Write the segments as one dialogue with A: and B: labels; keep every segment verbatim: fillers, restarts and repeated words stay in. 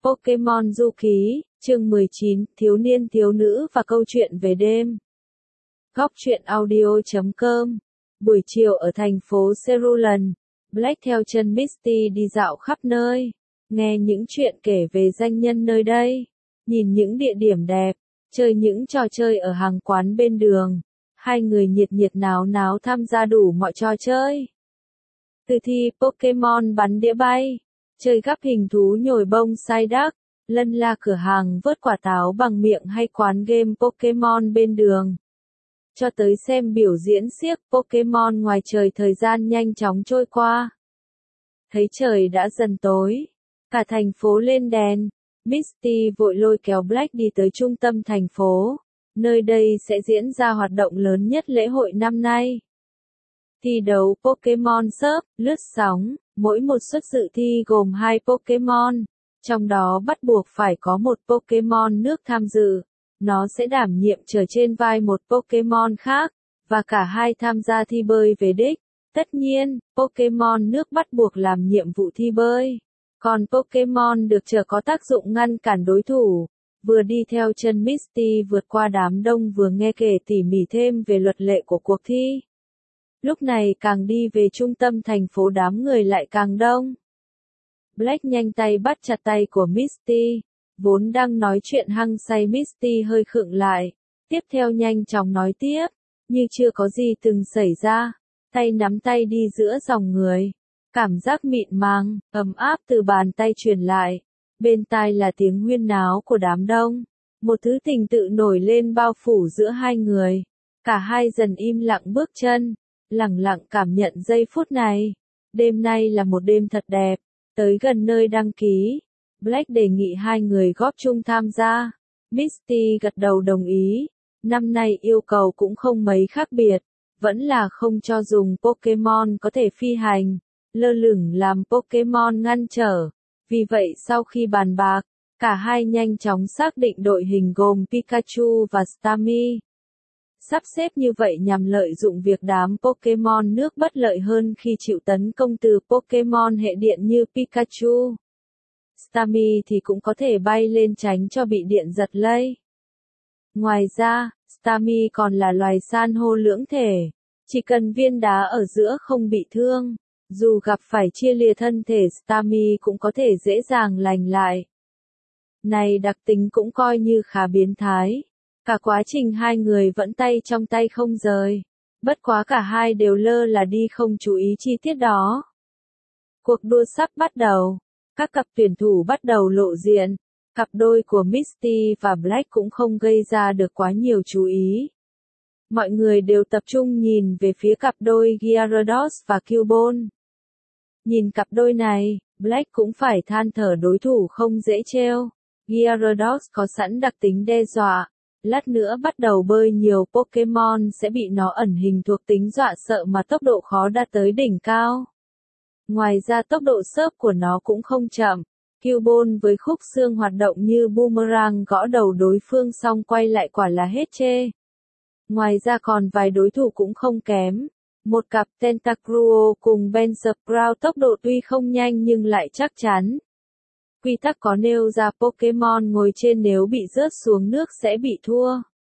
A: Pokémon Du Ký, chương mười chín, Thiếu niên thiếu nữ và câu chuyện về đêm. Góc truyện audio chấm com. Buổi chiều ở thành phố Cerulean, Black theo chân Misty đi dạo khắp nơi, nghe những chuyện kể về danh nhân nơi đây, nhìn những địa điểm đẹp, chơi những trò chơi ở hàng quán bên đường. Hai người nhiệt nhiệt náo náo tham gia đủ mọi trò chơi. Từ thi Pokémon bắn đĩa bay, chơi gắp hình thú nhồi bông sai đắc, lân la cửa hàng vớt quả táo bằng miệng hay quán game Pokémon bên đường. Cho tới xem biểu diễn xiếc Pokémon ngoài trời, thời gian nhanh chóng trôi qua. Thấy trời đã dần tối, cả thành phố lên đèn, Misty vội lôi kéo Black đi tới trung tâm thành phố. Nơi đây sẽ diễn ra hoạt động lớn nhất lễ hội năm nay. Thi đấu Pokémon Surf, lướt sóng, mỗi một suất dự thi gồm hai Pokémon, trong đó bắt buộc phải có một Pokémon nước tham dự. Nó sẽ đảm nhiệm chở trên vai một Pokémon khác, và cả hai tham gia thi bơi về đích. Tất nhiên, Pokémon nước bắt buộc làm nhiệm vụ thi bơi, còn Pokémon được chở có tác dụng ngăn cản đối thủ. Vừa đi theo chân Misty vượt qua đám đông vừa nghe kể tỉ mỉ thêm về luật lệ của cuộc thi. Lúc này càng đi về trung tâm thành phố đám người lại càng đông. Black nhanh tay bắt chặt tay của Misty, vốn đang nói chuyện hăng say Misty hơi khựng lại, tiếp theo nhanh chóng nói tiếp, như chưa có gì từng xảy ra, tay nắm tay đi giữa dòng người. Cảm giác mịn màng, ấm áp từ bàn tay truyền lại. Bên tai là tiếng huyên náo của đám đông. Một thứ tình tự nổi lên bao phủ giữa hai người. Cả hai dần im lặng bước chân, lặng lặng cảm nhận giây phút này. Đêm nay là một đêm thật đẹp. Tới gần nơi đăng ký, Black đề nghị hai người góp chung tham gia. Misty gật đầu đồng ý. Năm nay yêu cầu cũng không mấy khác biệt. Vẫn là không cho dùng Pokémon có thể phi hành, lơ lửng làm Pokémon ngăn trở. Vì vậy sau khi bàn bạc, cả hai nhanh chóng xác định đội hình gồm Pikachu và Starmie. Sắp xếp như vậy nhằm lợi dụng việc đám Pokémon nước bất lợi hơn khi chịu tấn công từ Pokémon hệ điện như Pikachu. Starmie thì cũng có thể bay lên tránh cho bị điện giật lây. Ngoài ra, Starmie còn là loài san hô lưỡng thể. Chỉ cần viên đá ở giữa không bị thương, dù gặp phải chia lìa thân thể Starmie cũng có thể dễ dàng lành lại. Này đặc tính cũng coi như khá biến thái. Cả quá trình hai người vẫn tay trong tay không rời. Bất quá cả hai đều lơ là đi không chú ý chi tiết đó. Cuộc đua sắp bắt đầu. Các cặp tuyển thủ bắt đầu lộ diện. Cặp đôi của Misty và Black cũng không gây ra được quá nhiều chú ý. Mọi người đều tập trung nhìn về phía cặp đôi Gyarados và Cubone. Nhìn cặp đôi này, Black cũng phải than thở đối thủ không dễ trêu. Gyarados có sẵn đặc tính đe dọa. Lát nữa bắt đầu bơi nhiều Pokémon sẽ bị nó ẩn hình thuộc tính dọa sợ mà tốc độ khó đạt tới đỉnh cao. Ngoài ra tốc độ surf của nó cũng không chậm. Cubone với khúc xương hoạt động như boomerang gõ đầu đối phương xong quay lại quả là hết chê. Ngoài ra còn vài đối thủ cũng không kém. Một cặp Tentacruel cùng Benzsprout tốc độ tuy không nhanh nhưng lại chắc chắn. Quy tắc có nêu ra Pokémon ngồi trên nếu bị rớt xuống nước sẽ bị thua.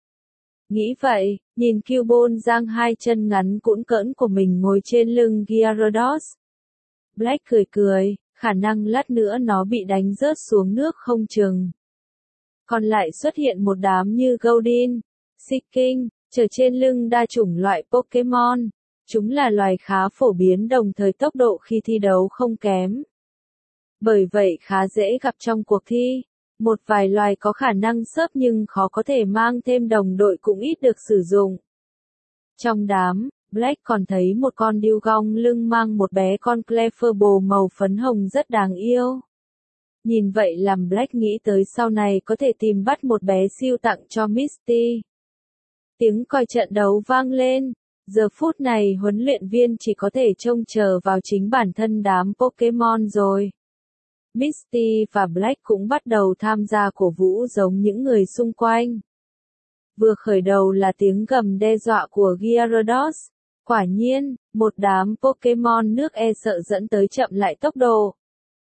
A: Nghĩ vậy, nhìn Cubone giang hai chân ngắn cũn cỡn của mình ngồi trên lưng Gyarados. Black cười cười, khả năng lát nữa nó bị đánh rớt xuống nước không chừng. Còn lại xuất hiện một đám như Goldeen, Seaking, chở trên lưng đa chủng loại Pokémon. Chúng là loài khá phổ biến đồng thời tốc độ khi thi đấu không kém. Bởi vậy khá dễ gặp trong cuộc thi. Một vài loài có khả năng surf nhưng khó có thể mang thêm đồng đội cũng ít được sử dụng. Trong đám, Black còn thấy một con Dugong lưng mang một bé con Clefable màu phấn hồng rất đáng yêu. Nhìn vậy làm Black nghĩ tới sau này có thể tìm bắt một bé siêu tặng cho Misty. Tiếng còi trận đấu vang lên. Giờ phút này huấn luyện viên chỉ có thể trông chờ vào chính bản thân đám Pokémon rồi. Misty và Black cũng bắt đầu tham gia cổ vũ giống những người xung quanh. Vừa khởi đầu là tiếng gầm đe dọa của Gyarados. Quả nhiên, một đám Pokémon nước e sợ dẫn tới chậm lại tốc độ.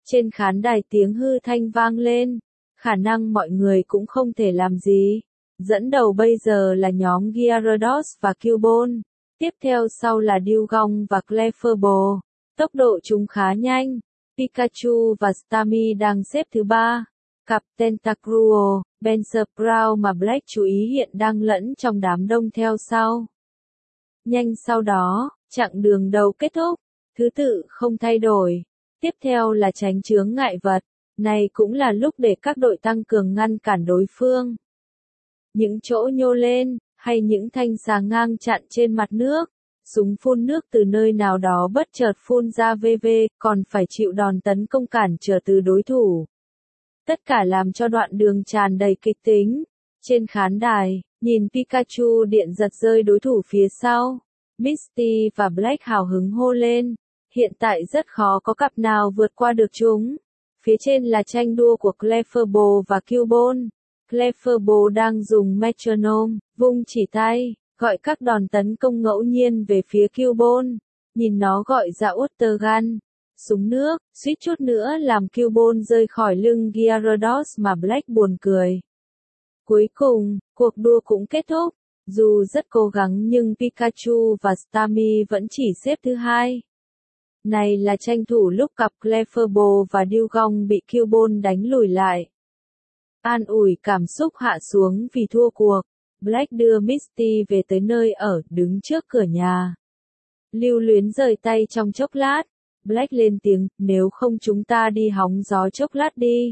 A: Trên khán đài tiếng hư thanh vang lên, khả năng mọi người cũng không thể làm gì. Dẫn đầu bây giờ là nhóm Gyarados và Cubone, tiếp theo sau là Dewgong và Clefairball. Tốc độ chúng khá nhanh. Pikachu và Starmie đang xếp thứ ba. Cặp Tentacruel, Benzabrow mà Black chú ý hiện đang lẫn trong đám đông theo sau. Nhanh sau đó, chặng đường đầu kết thúc, thứ tự không thay đổi. Tiếp theo là tránh chướng ngại vật, này cũng là lúc để các đội tăng cường ngăn cản đối phương. Những chỗ nhô lên, hay những thanh xà ngang chặn trên mặt nước. Súng phun nước từ nơi nào đó bất chợt phun ra vê vê, còn phải chịu đòn tấn công cản trở từ đối thủ. Tất cả làm cho đoạn đường tràn đầy kịch tính. Trên khán đài, nhìn Pikachu điện giật rơi đối thủ phía sau. Misty và Black hào hứng hô lên. Hiện tại rất khó có cặp nào vượt qua được chúng. Phía trên là tranh đua của Clefairball và Cubone. Clefairball đang dùng metronome, vung chỉ tay, gọi các đòn tấn công ngẫu nhiên về phía Cubone. Nhìn nó gọi ra Water Gun, súng nước, suýt chút nữa làm Cubone rơi khỏi lưng Gyarados mà Black buồn cười. Cuối cùng, cuộc đua cũng kết thúc. Dù rất cố gắng nhưng Pikachu và Starmie vẫn chỉ xếp thứ hai. Này là tranh thủ lúc cặp Clefairball và Dewgong bị Cubone đánh lùi lại. An ủi cảm xúc hạ xuống vì thua cuộc. Black đưa Misty về tới nơi ở, đứng trước cửa nhà. Lưu luyến rời tay trong chốc lát. Black lên tiếng, nếu không chúng ta đi hóng gió chốc lát đi.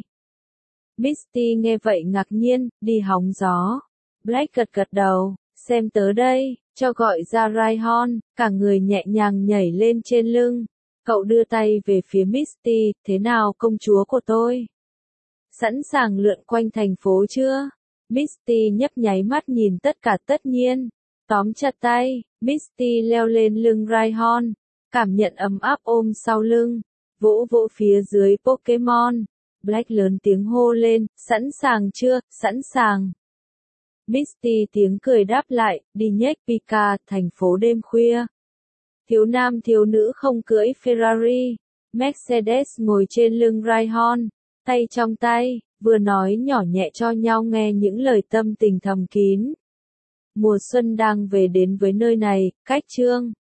A: Misty nghe vậy ngạc nhiên, đi hóng gió. Black gật gật đầu, xem tớ đây, cho gọi ra Rhyhorn, cả người nhẹ nhàng nhảy lên trên lưng. Cậu đưa tay về phía Misty, thế nào công chúa của tôi? Sẵn sàng lượn quanh thành phố chưa? Misty nhấp nháy mắt nhìn tất cả tất nhiên. Tóm chặt tay, Misty leo lên lưng Rhyhorn, cảm nhận ấm áp ôm sau lưng, vỗ vỗ phía dưới Pokemon. Black lớn tiếng hô lên, sẵn sàng chưa, sẵn sàng. Misty tiếng cười đáp lại, đi nhếch Pika, thành phố đêm khuya. Thiếu nam thiếu nữ không cưỡi Ferrari, Mercedes ngồi trên lưng Rhyhorn, tay trong tay, vừa nói nhỏ nhẹ cho nhau nghe những lời tâm tình thầm kín. Mùa xuân đang về đến với nơi này, cách chương